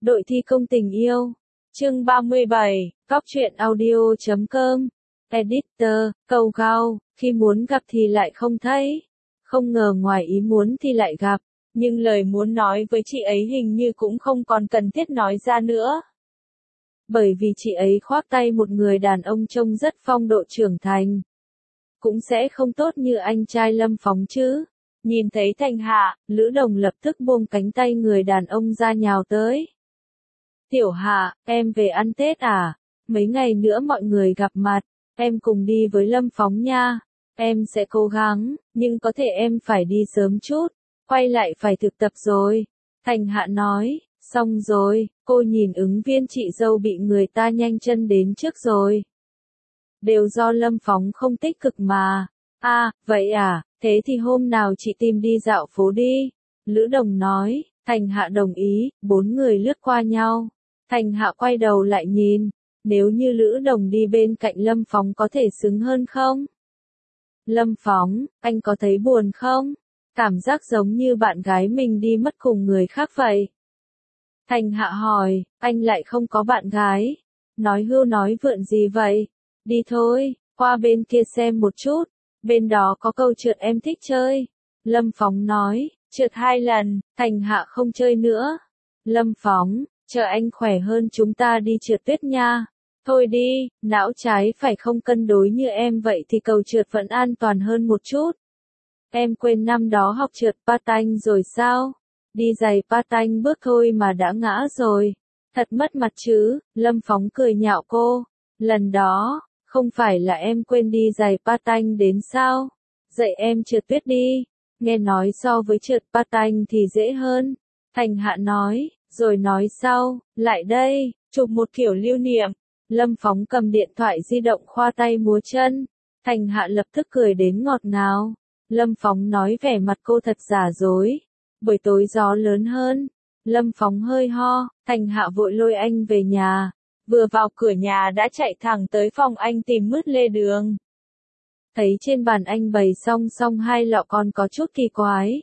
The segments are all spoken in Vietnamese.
Đội thi công tình yêu. Chương 37, Cóc truyện audio.com. Editor, câu gao, khi muốn gặp thì lại không thấy. Không ngờ ngoài ý muốn thì lại gặp, nhưng lời muốn nói với chị ấy hình như cũng không còn cần thiết nói ra nữa. Bởi vì chị ấy khoác tay một người đàn ông trông rất phong độ trưởng thành. Cũng sẽ không tốt như anh trai Lâm Phóng chứ. Nhìn thấy Thành Hạ, Lữ Đồng lập tức buông cánh tay người đàn ông ra nhào tới. Tiểu Hạ, em về ăn Tết à? Mấy ngày nữa mọi người gặp mặt, em cùng đi với Lâm Phóng nha. Em sẽ cố gắng, nhưng có thể em phải đi sớm chút, quay lại phải thực tập rồi. Thành Hạ nói, xong rồi, cô nhìn ứng viên chị dâu bị người ta nhanh chân đến trước rồi. Đều do Lâm Phóng không tích cực mà. À, vậy à, thế thì hôm nào chị tìm đi dạo phố đi. Lữ Đồng nói, Thành Hạ đồng ý, bốn người lướt qua nhau. Thành Hạ quay đầu lại nhìn, nếu như Lữ Đồng đi bên cạnh Lâm Phóng có thể xứng hơn không? Lâm Phóng, anh có thấy buồn không? Cảm giác giống như bạn gái mình đi mất cùng người khác vậy. Thành Hạ hỏi, anh lại không có bạn gái. Nói hưu nói vượn gì vậy? Đi thôi, qua bên kia xem một chút. Bên đó có cầu trượt em thích chơi. Lâm Phóng nói, trượt 2 lần, Thành Hạ không chơi nữa. Lâm Phóng, chờ anh khỏe hơn chúng ta đi trượt tuyết nha. Thôi đi, não trái phải không cân đối như em vậy thì cầu trượt vẫn an toàn hơn một chút. Em quên năm đó học trượt patin rồi sao? Đi giày patin bước thôi mà đã ngã rồi. Thật mất mặt chứ, Lâm Phóng cười nhạo cô. Lần đó, không phải là em quên đi giày patin đến sao? Dạy em trượt tuyết đi. Nghe nói so với trượt patin thì dễ hơn. Thành Hạ nói, rồi nói sau, lại đây, chụp một kiểu lưu niệm. Lâm Phóng cầm điện thoại di động khoa tay múa chân. Thành Hạ lập tức cười đến ngọt ngào. Lâm Phóng nói vẻ mặt cô thật giả dối. Buổi tối gió lớn hơn. Lâm Phóng hơi ho, Thành Hạ vội lôi anh về nhà. Vừa vào cửa nhà đã chạy thẳng tới phòng anh tìm mứt lê đường. Thấy trên bàn anh bày song 2 lọ còn có chút kỳ quái.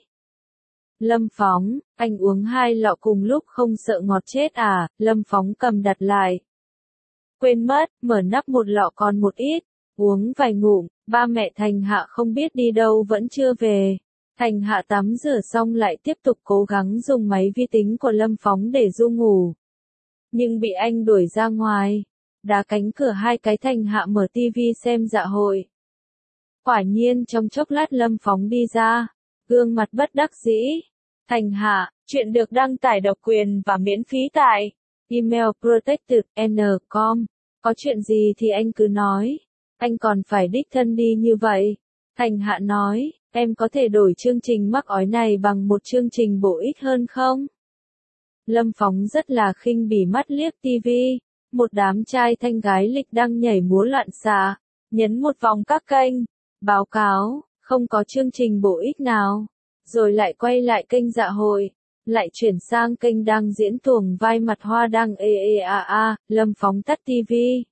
Lâm Phóng, anh uống 2 lọ cùng lúc không sợ ngọt chết à? Lâm Phóng cầm đặt lại. Quên mất, mở nắp một lọ còn một ít. Uống vài ngụm, ba mẹ Thành Hạ không biết đi đâu vẫn chưa về. Thành Hạ tắm rửa xong lại tiếp tục cố gắng dùng máy vi tính của Lâm Phóng để ru ngủ. Nhưng bị anh đuổi ra ngoài. Đá cánh cửa 2 cái Thành Hạ mở tivi xem dạ hội. Quả nhiên trong chốc lát Lâm Phóng đi ra. Gương mặt bất đắc dĩ. Thành Hạ, chuyện được đăng tải độc quyền và miễn phí tại email protected.com. Có chuyện gì thì anh cứ nói. Anh còn phải đích thân đi như vậy. Thành Hạ nói, em có thể đổi chương trình mắc ói này bằng một chương trình bổ ích hơn không? Lâm Phóng rất là khinh bỉ mắt liếc tivi. Một đám trai thanh gái lịch đang nhảy múa loạn xạ. Nhấn một vòng các kênh. Báo cáo, không có chương trình bổ ích nào. Rồi lại quay lại kênh dạ hội. Lại chuyển sang kênh đang diễn tuồng vai mặt hoa đang Lâm Phóng tắt tivi.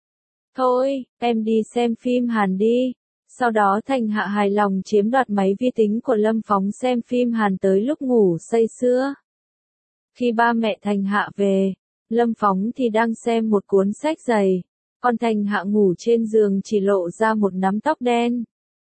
Thôi, em đi xem phim Hàn đi. Sau đó Thành Hạ hài lòng chiếm đoạt máy vi tính của Lâm Phóng xem phim Hàn tới lúc ngủ say sưa. Khi ba mẹ Thành Hạ về, Lâm Phóng thì đang xem một cuốn sách dày, còn Thành Hạ ngủ trên giường chỉ lộ ra một nắm tóc đen.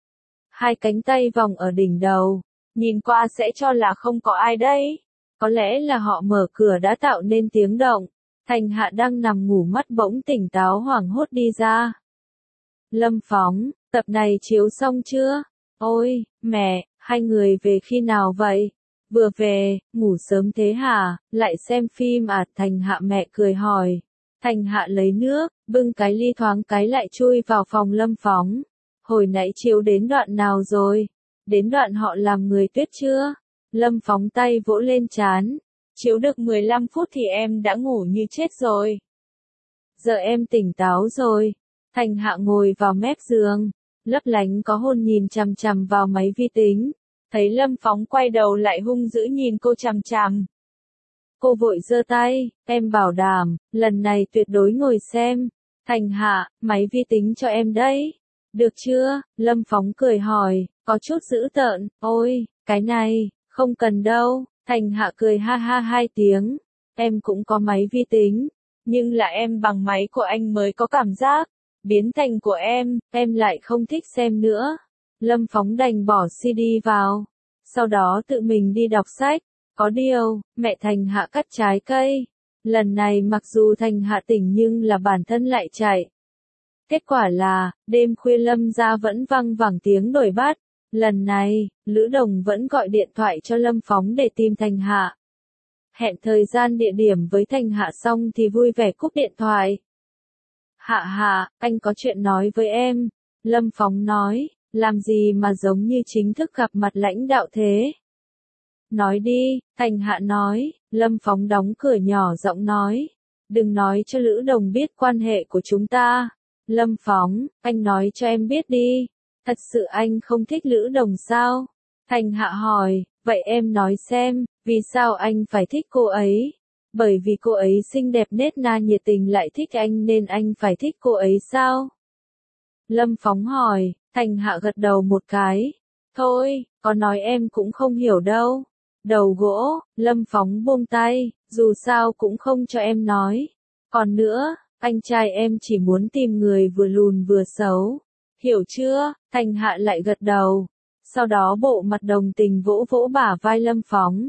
2 cánh tay vòng ở đỉnh đầu, nhìn qua sẽ cho là không có ai đấy. Có lẽ là họ mở cửa đã tạo nên tiếng động. Thành Hạ đang nằm ngủ mắt bỗng tỉnh táo hoảng hốt đi ra. Lâm Phóng, tập này chiếu xong chưa? Ôi, mẹ, 2 người về khi nào vậy? Vừa về, ngủ sớm thế hả? Lại xem phim à? Thành Hạ mẹ cười hỏi. Thành Hạ lấy nước, bưng cái ly thoáng cái lại chui vào phòng Lâm Phóng. Hồi nãy chiếu đến đoạn nào rồi? Đến đoạn họ làm người tuyết chưa? Lâm Phóng tay vỗ lên trán. Chiếu được 15 phút thì em đã ngủ như chết rồi. Giờ em tỉnh táo rồi. Thành Hạ ngồi vào mép giường, lấp lánh có hồn nhìn chằm chằm vào máy vi tính. Thấy Lâm Phóng quay đầu lại hung dữ nhìn cô chằm chằm. Cô vội giơ tay, em bảo đảm, lần này tuyệt đối ngồi xem. Thành Hạ, máy vi tính cho em đấy. Được chưa? Lâm Phóng cười hỏi, có chút dữ tợn, ôi, cái này, không cần đâu. Thành Hạ cười ha ha 2 tiếng. em cũng có máy vi tính, nhưng là em bằng máy của anh mới có cảm giác, biến thành của em lại không thích xem nữa. Lâm Phóng đành bỏ CD vào, sau đó tự mình đi đọc sách. Có điều, mẹ Thành Hạ cắt trái cây. Lần này mặc dù Thành Hạ tỉnh nhưng là bản thân lại chạy. Kết quả là, đêm khuya Lâm gia vẫn văng vẳng tiếng đổi bát. Lần này, Lữ Đồng vẫn gọi điện thoại cho Lâm Phóng để tìm Thành Hạ. Hẹn thời gian địa điểm với Thành Hạ xong thì vui vẻ cúp điện thoại. Hạ Hạ, anh có chuyện nói với em. Lâm Phóng nói, làm gì mà giống như chính thức gặp mặt lãnh đạo thế? Nói đi, Thành Hạ nói. Lâm Phóng đóng cửa nhỏ giọng nói. Đừng nói cho Lữ Đồng biết quan hệ của chúng ta. Lâm Phóng, anh nói cho em biết đi. Thật sự anh không thích Lữ Đồng sao? Thành Hạ hỏi, vậy em nói xem, vì sao anh phải thích cô ấy? Bởi vì cô ấy xinh đẹp nết na nhiệt tình lại thích anh nên anh phải thích cô ấy sao? Lâm Phóng hỏi, Thành Hạ gật đầu một cái. Thôi, có nói em cũng không hiểu đâu. Đầu gỗ, Lâm Phóng buông tay, dù sao cũng không cho em nói. Còn nữa, anh trai em chỉ muốn tìm người vừa lùn vừa xấu. Hiểu chưa? Thành Hạ lại gật đầu. Sau đó bộ mặt đồng tình vỗ vỗ bả vai Lâm Phóng.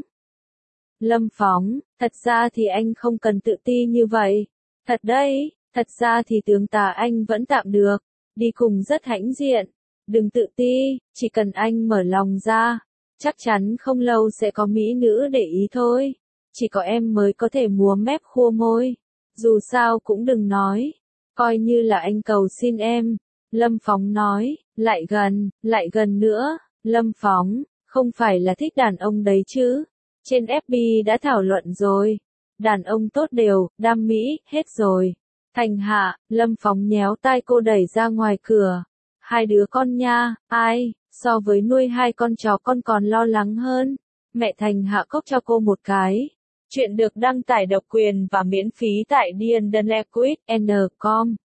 Lâm Phóng, thật ra thì anh không cần tự ti như vậy. Thật đấy, thật ra thì tướng tá anh vẫn tạm được. Đi cùng rất hãnh diện. Đừng tự ti, chỉ cần anh mở lòng ra. Chắc chắn không lâu sẽ có mỹ nữ để ý thôi. Chỉ có em mới có thể múa mép khua môi. Dù sao cũng đừng nói. Coi như là anh cầu xin em. Lâm Phóng nói, lại gần nữa. Lâm Phóng, không phải là thích đàn ông đấy chứ. Trên FB đã thảo luận rồi. Đàn ông tốt đều, đam mỹ, hết rồi. Thành Hạ, Lâm Phóng nhéo tai cô đẩy ra ngoài cửa. Hai đứa con nha, ai, so với nuôi hai con chó con còn lo lắng hơn. Mẹ Thành Hạ cốc cho cô một cái. Chuyện được đăng tải độc quyền và miễn phí tại diandanlequid.com.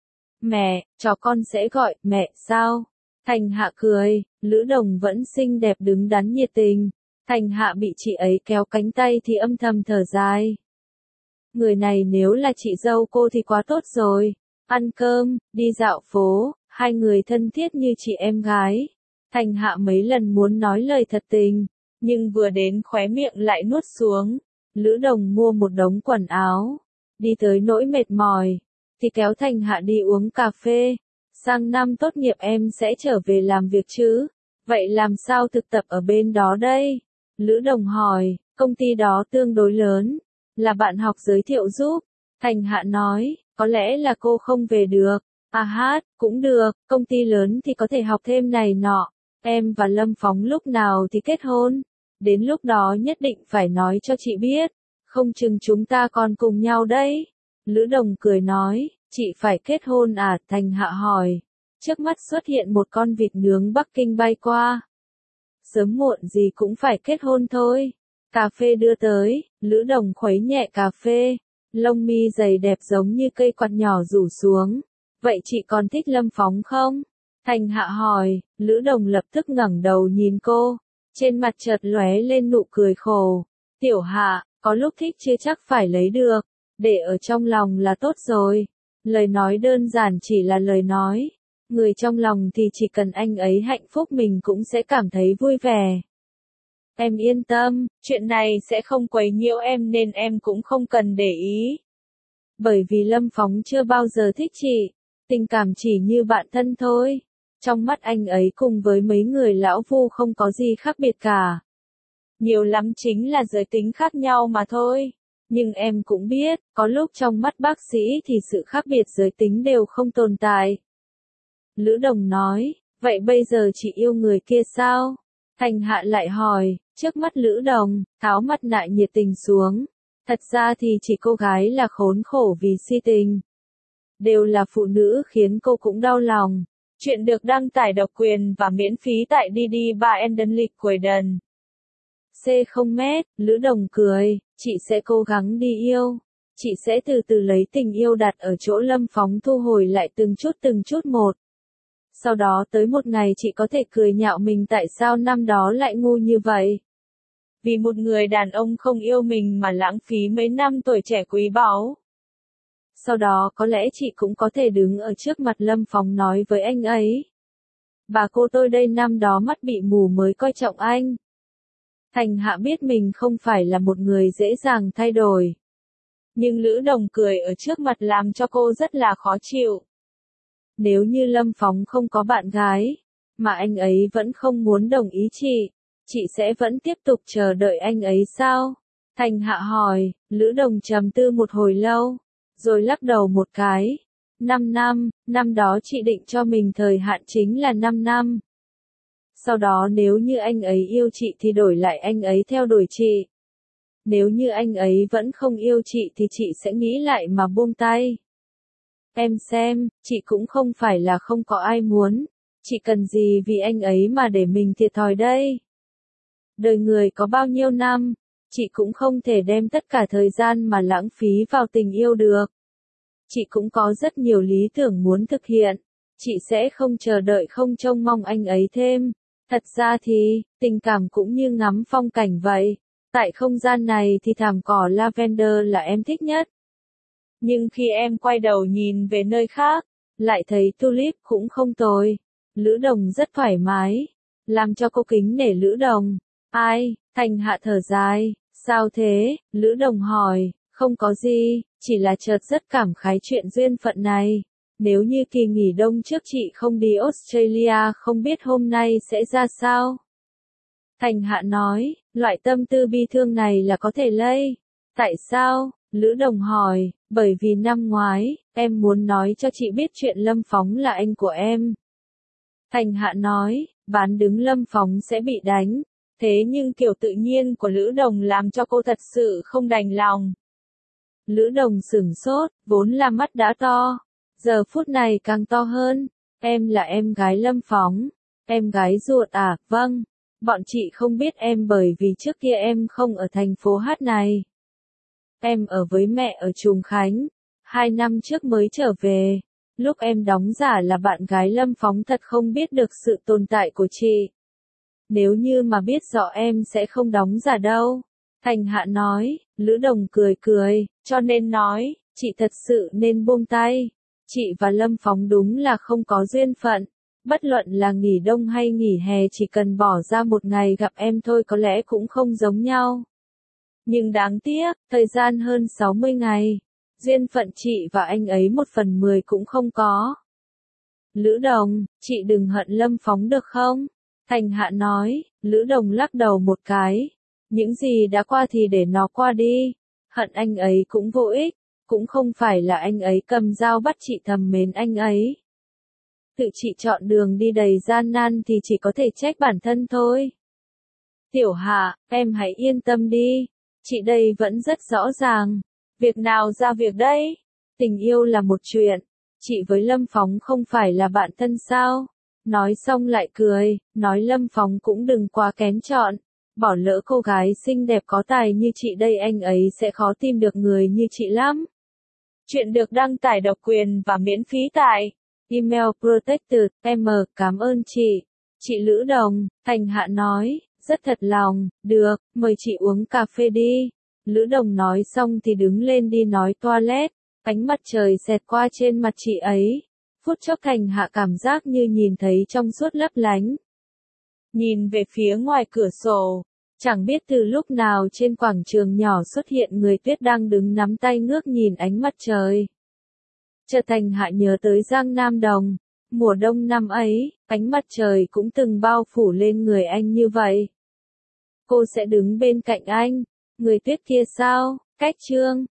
Mẹ, chó con sẽ gọi mẹ sao? Thành Hạ cười, Lữ Đồng vẫn xinh đẹp đứng đắn nhiệt tình. Thành Hạ bị chị ấy kéo cánh tay thì âm thầm thở dài. Người này nếu là chị dâu cô thì quá tốt rồi. Ăn cơm, đi dạo phố, hai người thân thiết như chị em gái. Thành Hạ mấy lần muốn nói lời thật tình, nhưng vừa đến khóe miệng lại nuốt xuống. Lữ Đồng mua một đống quần áo, đi tới nỗi mệt mỏi, thì kéo Thành Hạ đi uống cà phê. Sang năm tốt nghiệp em sẽ trở về làm việc chứ? Vậy làm sao thực tập ở bên đó đây? Lữ Đồng hỏi, công ty đó tương đối lớn, là bạn học giới thiệu giúp. Thành Hạ nói, có lẽ là cô không về được. À hát, cũng được, công ty lớn thì có thể học thêm này nọ. Em và Lâm Phóng lúc nào thì kết hôn? Đến lúc đó nhất định phải nói cho chị biết. Không chừng chúng ta còn cùng nhau đấy. Lữ Đồng cười nói, chị phải kết hôn à? Thành Hạ hỏi. Trước mắt xuất hiện một con vịt nướng Bắc Kinh bay qua. Sớm muộn gì cũng phải kết hôn thôi. Cà phê đưa tới, Lữ Đồng khuấy nhẹ cà phê. Lông mi dày đẹp giống như cây quạt nhỏ rủ xuống. Vậy chị còn thích Lâm Phóng không? Thành Hạ hỏi, Lữ Đồng lập tức ngẩng đầu nhìn cô. Trên mặt chợt lóe lên nụ cười khổ. Tiểu Hạ, có lúc thích chưa chắc phải lấy được. Để ở trong lòng là tốt rồi. Lời nói đơn giản chỉ là lời nói. Người trong lòng thì chỉ cần anh ấy hạnh phúc mình cũng sẽ cảm thấy vui vẻ. Em yên tâm, chuyện này sẽ không quấy nhiễu em nên em cũng không cần để ý. Bởi vì Lâm Phóng chưa bao giờ thích chị, tình cảm chỉ như bạn thân thôi. Trong mắt anh ấy cùng với mấy người lão phu không có gì khác biệt cả. Nhiều lắm chính là giới tính khác nhau mà thôi. Nhưng em cũng biết, có lúc trong mắt bác sĩ thì sự khác biệt giới tính đều không tồn tại. Lữ Đồng nói, vậy bây giờ chị yêu người kia sao? Thành Hạ lại hỏi, trước mắt Lữ Đồng, tháo mặt nạ nhiệt tình xuống. Thật ra thì chỉ cô gái là khốn khổ vì si tình. Đều là phụ nữ khiến cô cũng đau lòng. Chuyện được đăng tải độc quyền và miễn phí tại diandanlequid.com. C0m, Lữ Đồng cười, chị sẽ cố gắng đi yêu. Chị sẽ từ từ lấy tình yêu đặt ở chỗ Lâm Phóng thu hồi lại từng chút một. Sau đó tới một ngày chị có thể cười nhạo mình tại sao năm đó lại ngu như vậy. Vì một người đàn ông không yêu mình mà lãng phí mấy năm tuổi trẻ quý báu. Sau đó có lẽ chị cũng có thể đứng ở trước mặt Lâm Phóng nói với anh ấy. Bà cô tôi đây năm đó mắt bị mù mới coi trọng anh. Thành Hạ biết mình không phải là một người dễ dàng thay đổi. Nhưng Lữ Đồng cười ở trước mặt làm cho cô rất là khó chịu. Nếu như Lâm Phóng không có bạn gái, mà anh ấy vẫn không muốn đồng ý chị sẽ vẫn tiếp tục chờ đợi anh ấy sao? Thành Hạ hỏi, Lữ Đồng trầm tư một hồi lâu, rồi lắc đầu một cái. 5 năm, năm đó chị định cho mình thời hạn chính là 5 năm. Sau đó nếu như anh ấy yêu chị thì đổi lại anh ấy theo đuổi chị. Nếu như anh ấy vẫn không yêu chị thì chị sẽ nghĩ lại mà buông tay. Em xem, chị cũng không phải là không có ai muốn. Chị cần gì vì anh ấy mà để mình thiệt thòi đây? Đời người có bao nhiêu năm, chị cũng không thể đem tất cả thời gian mà lãng phí vào tình yêu được. Chị cũng có rất nhiều lý tưởng muốn thực hiện. Chị sẽ không chờ đợi không trông mong anh ấy thêm. Thật ra thì, tình cảm cũng như ngắm phong cảnh vậy. Tại không gian này thì thảm cỏ lavender là em thích nhất. Nhưng khi em quay đầu nhìn về nơi khác, lại thấy tulip cũng không tồi. Lữ Đồng rất thoải mái, làm cho cô kính nể Lữ Đồng. Ai? Thành Hạ thở dài, sao thế? Lữ Đồng hỏi, không có gì, chỉ là chợt rất cảm khái chuyện duyên phận này. Nếu như kỳ nghỉ đông trước chị không đi Australia không biết hôm nay sẽ ra sao? Thành Hạ nói, loại tâm tư bi thương này là có thể lây. Tại sao? Lữ Đồng hỏi, bởi vì năm ngoái, em muốn nói cho chị biết chuyện Lâm Phóng là anh của em. Thành Hạ nói, bán đứng Lâm Phóng sẽ bị đánh. Thế nhưng kiểu tự nhiên của Lữ Đồng làm cho cô thật sự không đành lòng. Lữ Đồng sửng sốt, vốn là mắt đã to. Giờ phút này càng to hơn. Em là em gái Lâm Phóng. Em gái ruột à? Vâng. Bọn chị không biết em bởi vì trước kia em không ở thành phố Hát này. Em ở với mẹ ở Trùng Khánh. 2 năm trước mới trở về. Lúc em đóng giả là bạn gái Lâm Phóng thật không biết được sự tồn tại của chị. Nếu như mà biết rõ em sẽ không đóng giả đâu. Thành Hạ nói, Lữ Đồng cười cười, cho nên nói, chị thật sự nên buông tay. Chị và Lâm Phóng đúng là không có duyên phận. Bất luận là nghỉ đông hay nghỉ hè chỉ cần bỏ ra một ngày gặp em thôi có lẽ cũng không giống nhau. Nhưng đáng tiếc, thời gian hơn 60 ngày. Duyên phận chị và anh ấy 1/10 cũng không có. Lữ Đồng, chị đừng hận Lâm Phóng được không? Thành Hạ nói, Lữ Đồng lắc đầu một cái. Những gì đã qua thì để nó qua đi. Hận anh ấy cũng vô ích. Cũng không phải là anh ấy cầm dao bắt chị thầm mến anh ấy. Tự chị chọn đường đi đầy gian nan thì chỉ có thể trách bản thân thôi. Tiểu Hạ, em hãy yên tâm đi. Chị đây vẫn rất rõ ràng. Việc nào ra việc đấy. Tình yêu là một chuyện. Chị với Lâm Phóng không phải là bạn thân sao? Nói xong lại cười, nói Lâm Phóng cũng đừng quá kén chọn. Bỏ lỡ cô gái xinh đẹp có tài như chị đây anh ấy sẽ khó tìm được người như chị lắm. Chuyện được đăng tải độc quyền và miễn phí tại email protected. Cảm ơn chị. Chị Lữ Đồng, Thành Hạ nói, rất thật lòng, được, mời chị uống cà phê đi. Lữ Đồng nói xong thì đứng lên đi nói toilet. Ánh mặt trời xẹt qua trên mặt chị ấy. Phút chốc Thành Hạ cảm giác như nhìn thấy trong suốt lấp lánh. Nhìn về phía ngoài cửa sổ, chẳng biết từ lúc nào trên quảng trường nhỏ xuất hiện người tuyết đang đứng nắm tay ngước nhìn ánh mặt trời. Chợt Thành Hạ nhớ tới Giang Nam Đồng, mùa đông năm ấy, ánh mặt trời cũng từng bao phủ lên người anh như vậy. Cô sẽ đứng bên cạnh anh, người tuyết kia sao? Cách chương